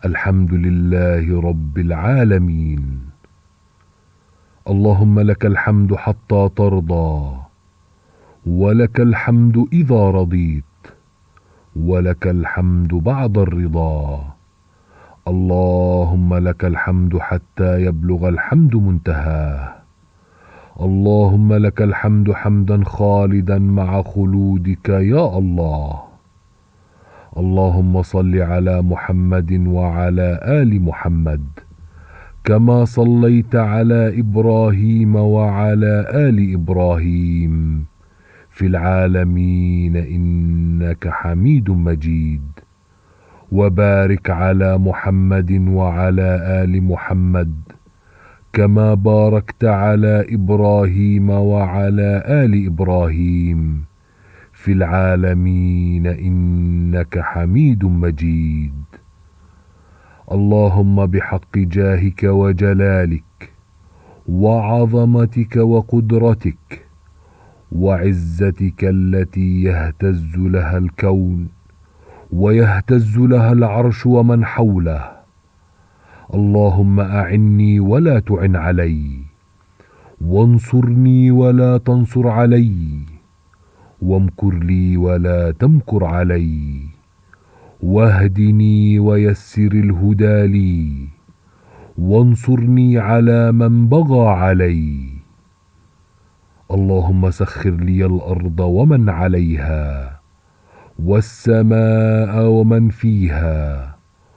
الحمد لله رب العالمين. اللهم لك الحمد حتى ترضى، ولك الحمد إذا رضيت، ولك الحمد بعد الرضا. اللهم لك الحمد حتى يبلغ الحمد منتهاه. اللهم لك الحمد حمدا خالدا مع خلودك يا الله. اللهم صل على محمد وعلى آل محمد كما صليت على إبراهيم وعلى آل إبراهيم في العالمين إنك حميد مجيد. وبارك على محمد وعلى آل محمد كما باركت على إبراهيم وعلى آل إبراهيم في العالمين إنك حميد مجيد. اللهم بحق جاهك وجلالك وعظمتك وقدرتك وعزتك التي يهتز لها الكون ويهتز لها العرش ومن حوله، اللهم أعني ولا تعن علي، وانصرني ولا تنصر علي، وامكر لي ولا تمكر علي، واهدني ويسر الهدى لي، وانصرني على من بغى علي. اللهم سخر لي الأرض ومن عليها، والسماء ومن فيها،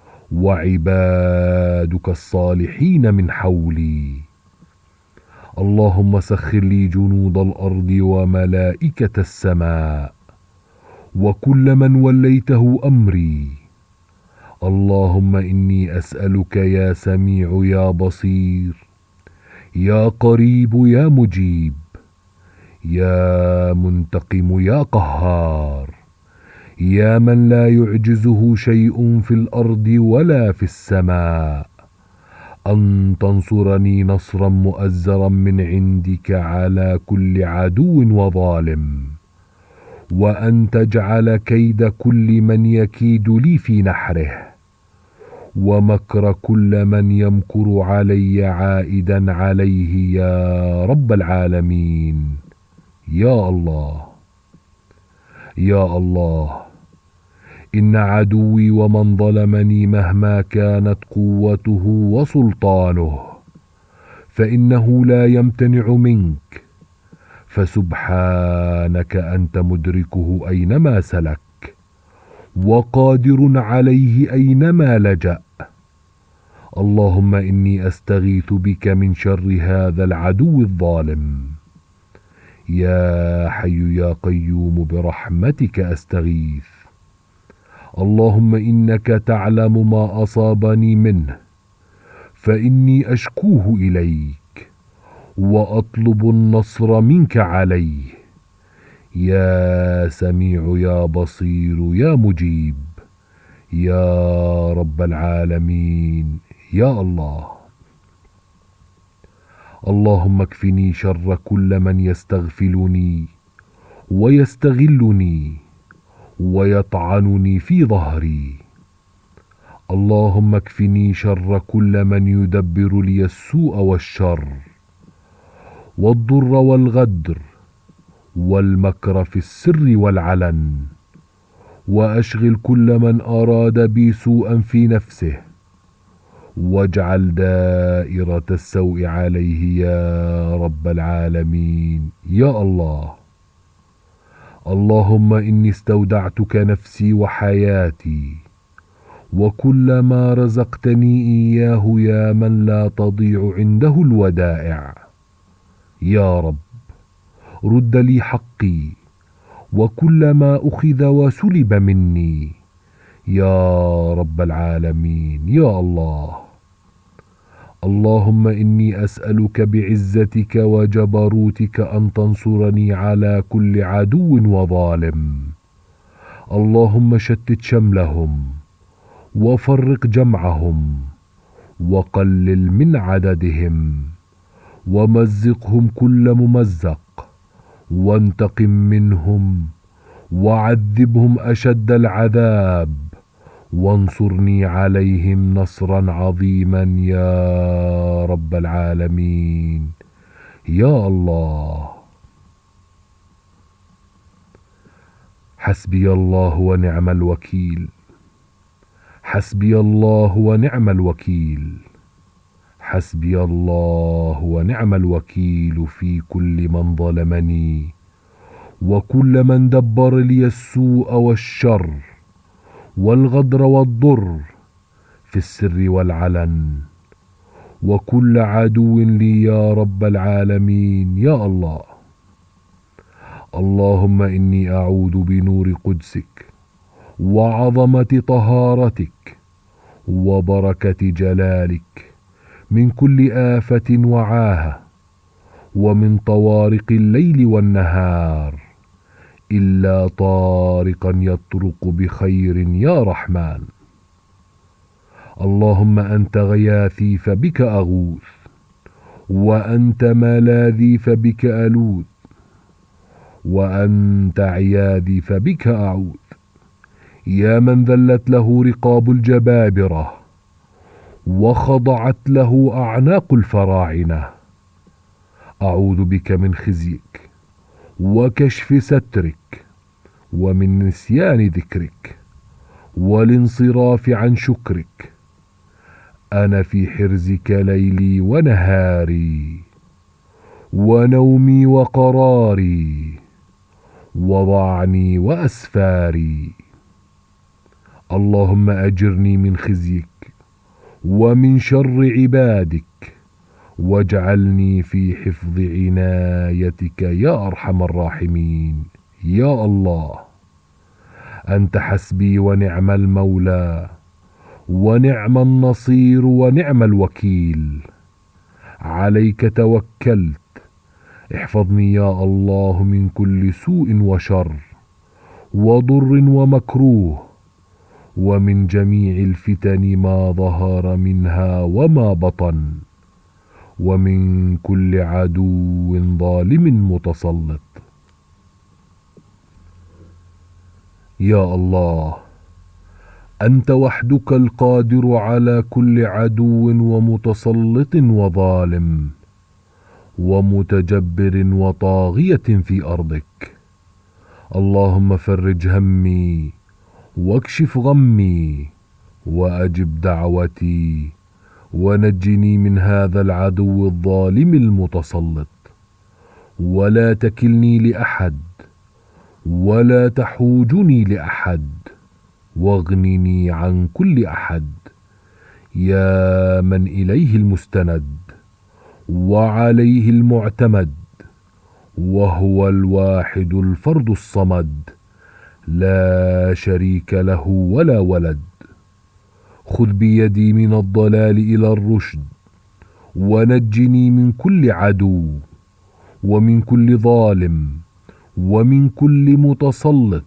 وعبادك الصالحين من حولي. اللهم سخر لي جنود الأرض وملائكة السماء وكل من وليته أمري. اللهم إني أسألك يا سميع يا بصير يا قريب يا مجيب يا منتقم يا قهار يا من لا يعجزه شيء في الأرض ولا في السماء، أن تنصرني نصرا مؤزرا من عندك على كل عدو وظالم، وأن تجعل كيد كل من يكيد لي في نحره، ومكر كل من يمكر علي عائدا عليه يا رب العالمين. يا الله يا الله، إن عدوي ومن ظلمني مهما كانت قوته وسلطانه فإنه لا يمتنع منك، فسبحانك أنت مدركه أينما سلك وقادر عليه أينما لجأ. اللهم إني أستغيث بك من شر هذا العدو الظالم. يا حي يا قيوم برحمتك أستغيث. اللهم إنك تعلم ما أصابني منه، فإني أشكوه إليك وأطلب النصر منك عليه. يا سميع يا بصير يا مجيب يا رب العالمين. يا الله. اللهم اكفني شر كل من يستغفلني ويستغلني ويطعنني في ظهري. اللهم اكفني شر كل من يدبر لي السوء والشر والضر والغدر والمكر في السر والعلن، وأشغل كل من أراد بي سوءا في نفسه، واجعل دائرة السوء عليه يا رب العالمين. يا الله. اللهم إني استودعتك نفسي وحياتي وكل ما رزقتني إياه يا من لا تضيع عنده الودائع. يا رب، رد لي حقي وكل ما أخذ وسلب مني يا رب العالمين. يا الله. اللهم إني أسألك بعزتك وجبروتك أن تنصرني على كل عدو وظالم. اللهم شتت شملهم وفرق جمعهم وقلل من عددهم ومزقهم كل ممزق، وانتقم منهم وعذبهم أشد العذاب، وانصرني عليهم نصرا عظيما يا رب العالمين يا الله. حسبي الله ونعم الوكيل. حسبي الله ونعم الوكيل. حسبي الله ونعم الوكيل في كل من ظلمني وكل من دبر لي السوء والشر والغدر والضر في السر والعلن، وكل عدو لي يا رب العالمين يا الله. اللهم إني أعوذ بنور قدسك وعظمة طهارتك وبركة جلالك من كل آفة وعاهة ومن طوارق الليل والنهار إلا طارقا يطرق بخير يا رحمن. اللهم أنت غياثي فبك أغوث، وأنت ملاذي فبك ألوذ، وأنت عياذي فبك أعوذ. يا من ذلت له رقاب الجبابرة وخضعت له أعناق الفراعنة، أعوذ بك من خزيك وكشف سترك ومن نسيان ذكرك والانصراف عن شكرك. أنا في حرزك ليلي ونهاري ونومي وقراري وضعني وأسفاري. اللهم أجرني من خزيك ومن شر عبادك واجعلني في حفظ عنايتك يا أرحم الراحمين يا الله. أنت حسبي ونعم المولى ونعم النصير ونعم الوكيل. عليك توكلت، احفظني يا الله من كل سوء وشر وضر ومكروه، ومن جميع الفتن ما ظهر منها وما بطن، ومن كل عدو ظالم متسلط. يا الله، أنت وحدك القادر على كل عدو ومتسلط وظالم ومتجبر وطاغية في أرضك. اللهم فرج همي واكشف غمي وأجب دعوتي ونجني من هذا العدو الظالم المتسلط، ولا تكلني لأحد ولا تحوجني لأحد، واغنني عن كل أحد. يا من إليه المستند وعليه المعتمد، وهو الواحد الفرد الصمد، لا شريك له ولا ولد. خذ بيدي من الضلال إلى الرشد، ونجني من كل عدو ومن كل ظالم ومن كل متسلط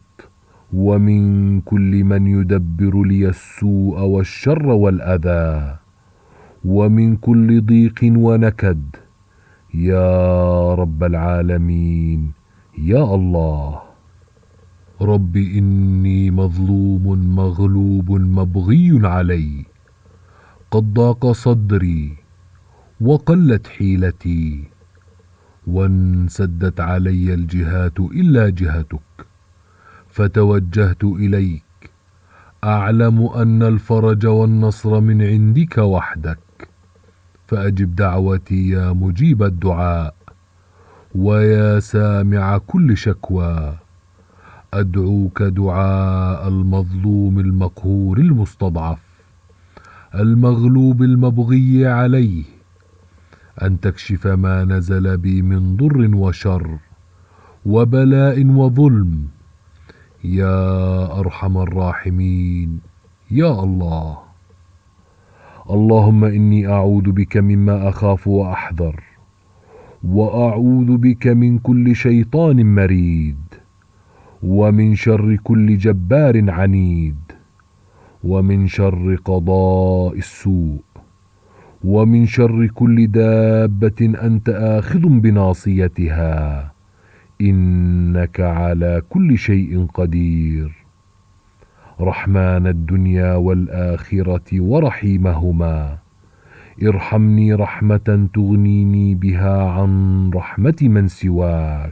ومن كل من يدبر لي السوء والشر والأذى، ومن كل ضيق ونكد يا رب العالمين يا الله. رب إني مظلوم مغلوب مبغي علي، قد ضاق صدري وقلت حيلتي، وانسدت علي الجهات إلا جهتك، فتوجهت إليك أعلم أن الفرج والنصر من عندك وحدك، فأجب دعوتي يا مجيب الدعاء ويا سامع كل شكوى. أدعوك دعاء المظلوم المقهور المستضعف المغلوب المبغي عليه، أن تكشف ما نزل بي من ضر وشر وبلاء وظلم يا أرحم الراحمين يا الله. اللهم إني أعوذ بك مما أخاف وأحذر، وأعوذ بك من كل شيطان مريد، ومن شر كل جبار عنيد، ومن شر قضاء السوء، ومن شر كل دابة أنت آخذ بناصيتها، إنك على كل شيء قدير. رحمن الدنيا والآخرة ورحيمهما، ارحمني رحمة تغنيني بها عن رحمة من سواك.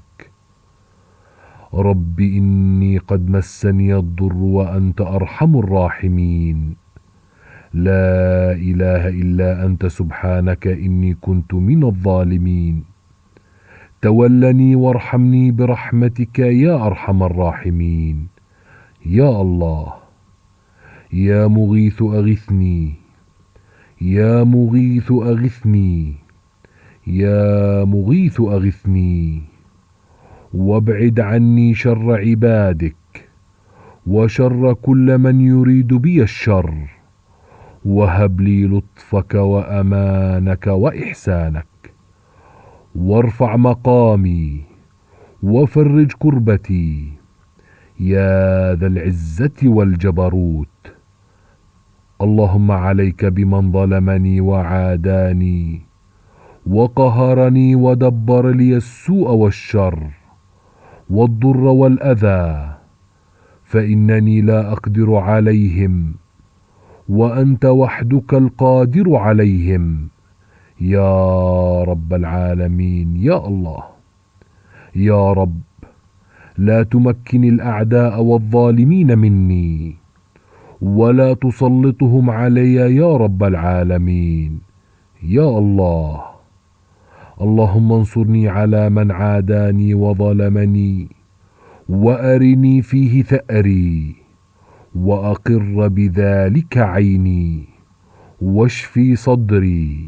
رب إني قد مسني الضر وأنت أرحم الراحمين، لا إله إلا أنت سبحانك إني كنت من الظالمين. تولني وارحمني برحمتك يا أرحم الراحمين. يا الله، يا مغيث أغثني، يا مغيث أغثني، يا مغيث أغثني، وابعد عني شر عبادك وشر كل من يريد بي الشر، وهب لي لطفك وأمانك وإحسانك، وارفع مقامي وفرج كربتي يا ذا العزة والجبروت. اللهم عليك بمن ظلمني وعاداني وقهرني ودبر لي السوء والشر والضر والأذى، فإنني لا أقدر عليهم وأنت وحدك القادر عليهم يا رب العالمين. يا الله، يا رب، لا تمكن الأعداء والظالمين مني ولا تسلطهم علي يا رب العالمين. يا الله، اللهم انصرني على من عاداني وظلمني، وأرني فيه ثأري، وأقر بذلك عيني، واشفي صدري.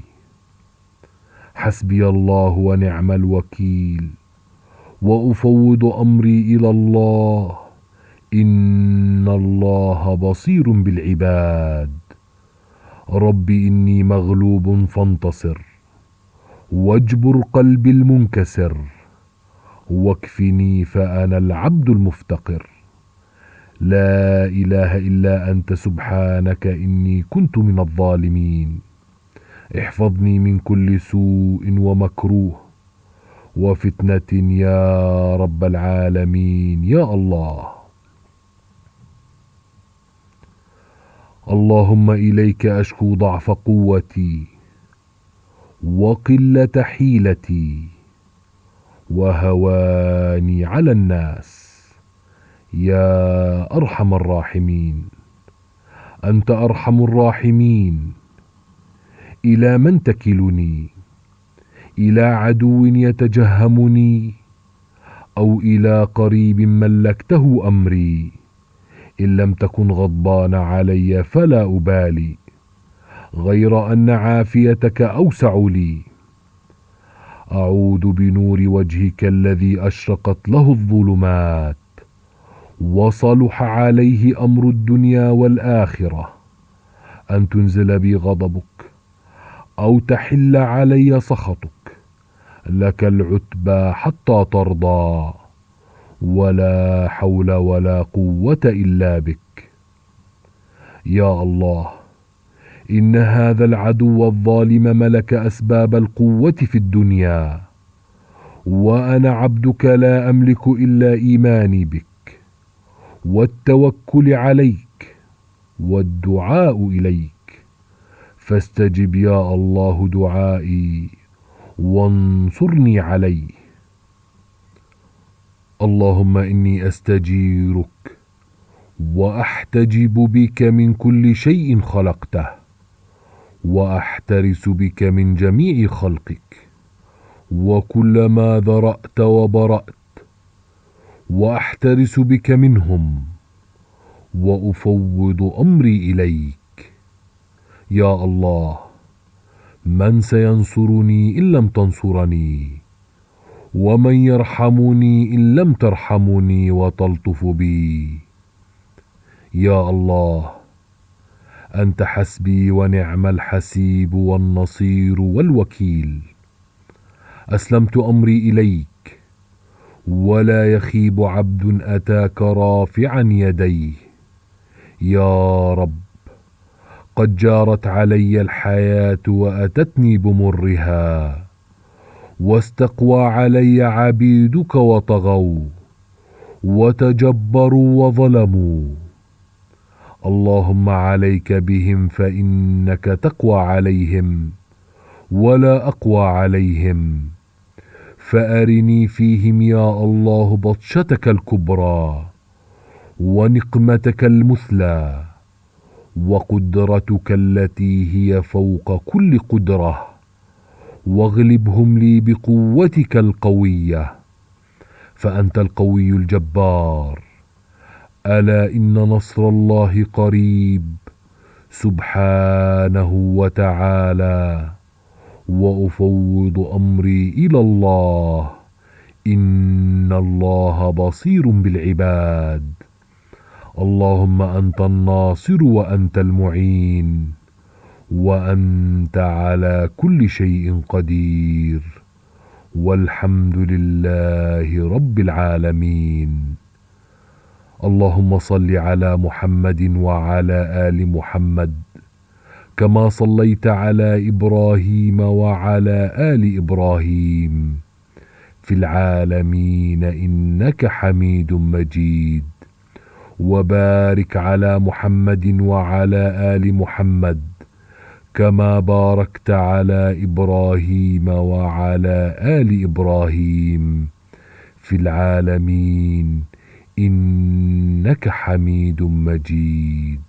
حسبي الله ونعم الوكيل، وأفوض أمري إلى الله، إن الله بصير بالعباد. رب إني مغلوب فانتصر، واجبر قلبي المنكسر، واكفني فأنا العبد المفتقر. لا إله إلا أنت سبحانك إني كنت من الظالمين. احفظني من كل سوء ومكروه وفتنة يا رب العالمين. يا الله، اللهم إليك أشكو ضعف قوتي وقلة حيلتي وهواني على الناس يا أرحم الراحمين. أنت أرحم الراحمين. إلى من تكلني؟ إلى عدو يتجهمني أو إلى قريب ملكته أمري؟ إن لم تكن غضبان علي فلا أبالي، غير أن عافيتك أوسع لي. أعوذ بنور وجهك الذي أشرقت له الظلمات وصلح عليه أمر الدنيا والآخرة، أن تنزل بي غضبك أو تحل علي سخطك. لك العتبى حتى ترضى، ولا حول ولا قوة إلا بك. يا الله، إن هذا العدو الظالم ملك أسباب القوة في الدنيا، وأنا عبدك لا أملك إلا إيماني بك والتوكل عليك والدعاء إليك، فاستجب يا الله دعائي وانصرني عليه. اللهم إني أستجيرك وأحتجب بك من كل شيء خلقته، وأحترس بك من جميع خلقك وكل ما ذرأت وبرأت، وأحترس بك منهم وأفوض أمري إليك. يا الله، من سينصرني إن لم تنصرني؟ ومن يرحمني إن لم ترحمني وتلطف بي؟ يا الله، أنت حسبي ونعم الحسيب والنصير والوكيل. أسلمت أمري إليك، ولا يخيب عبد أتاك رافعا يديه. يا رب، قد جارت علي الحياة وأتتني بمرها، واستقوى علي عبيدك وطغوا وتجبروا وظلموا. اللهم عليك بهم فإنك تقوى عليهم ولا أقوى عليهم، فأرني فيهم يا الله بطشتك الكبرى ونقمتك المثلى وقدرتك التي هي فوق كل قدرة، واغلبهم لي بقوتك القوية، فأنت القوي الجبار. ألا إن نصر الله قريب سبحانه وتعالى. وأفوض أمري إلى الله، إن الله بصير بالعباد. اللهم أنت الناصر وأنت المعين، وأنت على كل شيء قدير، والحمد لله رب العالمين. اللهم صل على محمد وعلى آل محمد كما صليت على إبراهيم وعلى آل إبراهيم في العالمين إنك حميد مجيد. وبارك على محمد وعلى آل محمد كما باركت على إبراهيم وعلى آل إبراهيم في العالمين إنك حميد مجيد.